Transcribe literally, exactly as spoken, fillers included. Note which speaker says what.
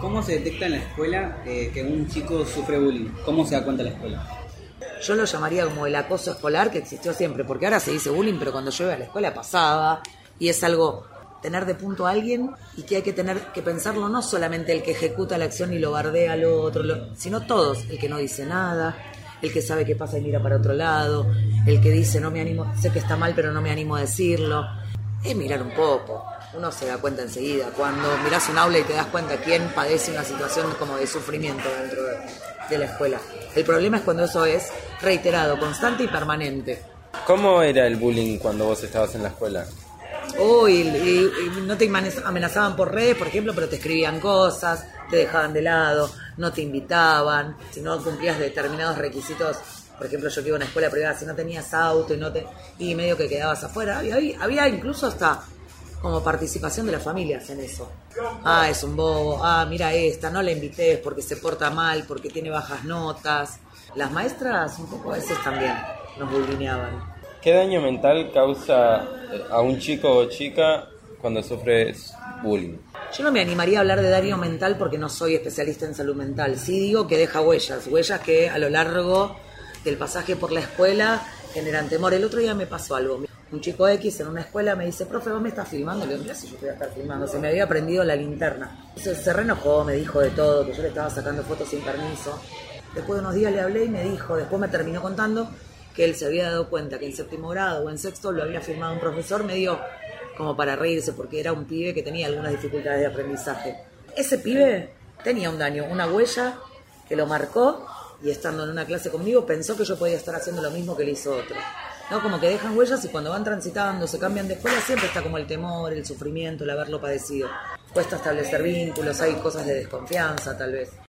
Speaker 1: ¿Cómo se detecta en la escuela eh, que un chico sufre bullying? ¿Cómo se da cuenta la escuela?
Speaker 2: Yo lo llamaría como el acoso escolar que existió siempre, porque ahora se dice bullying, pero cuando yo iba a la escuela pasaba, y es algo, tener de punto a alguien y que hay que tener que pensarlo no solamente el que ejecuta la acción y lo bardea al otro, lo, sino todos, el que no dice nada, el que sabe qué pasa y mira para otro lado, el que dice no me animo, sé que está mal pero no me animo a decirlo, es mirar un poco. Uno se da cuenta enseguida, cuando mirás un aula y te das cuenta quién padece una situación como de sufrimiento dentro de, de la escuela. El problema es cuando eso es reiterado, constante y permanente.
Speaker 3: ¿Cómo era el bullying cuando vos estabas en la escuela?
Speaker 2: Uy, y, y, y no te amenazaban por redes, por ejemplo, pero te escribían cosas, te dejaban de lado, no te invitaban, si no cumplías determinados requisitos. Por ejemplo, yo que iba a una escuela privada, si no tenías auto y no te y medio que quedabas afuera, había, había incluso hasta como participación de las familias en eso. Ah, es un bobo, ah, mira esta, no la invites porque se porta mal, porque tiene bajas notas. Las maestras un poco a veces también nos bullineaban.
Speaker 3: ¿Qué daño mental causa a un chico o chica cuando sufre bullying?
Speaker 2: Yo no me animaría a hablar de daño mental porque no soy especialista en salud mental. Sí digo que deja huellas, huellas que a lo largo del pasaje por la escuela generan temor. El otro día me pasó algo. Un chico X en una escuela me dice, profe, ¿vos me estás filmando? Le digo, mira si yo voy a estar filmando. Se me había prendido la linterna. Entonces se reenojó, me dijo de todo, que yo le estaba sacando fotos sin permiso. Después de unos días le hablé y me dijo, después me terminó contando que él se había dado cuenta que en séptimo grado o en sexto lo había filmado un profesor medio como para reírse porque era un pibe que tenía algunas dificultades de aprendizaje. Ese pibe tenía un daño, una huella que lo marcó y estando en una clase conmigo pensó que yo podía estar haciendo lo mismo que le hizo otro. ¿No? Como que dejan huellas y cuando van transitando, se cambian de escuela, siempre está como el temor, el sufrimiento, el haberlo padecido. Cuesta establecer vínculos, hay cosas de desconfianza tal vez.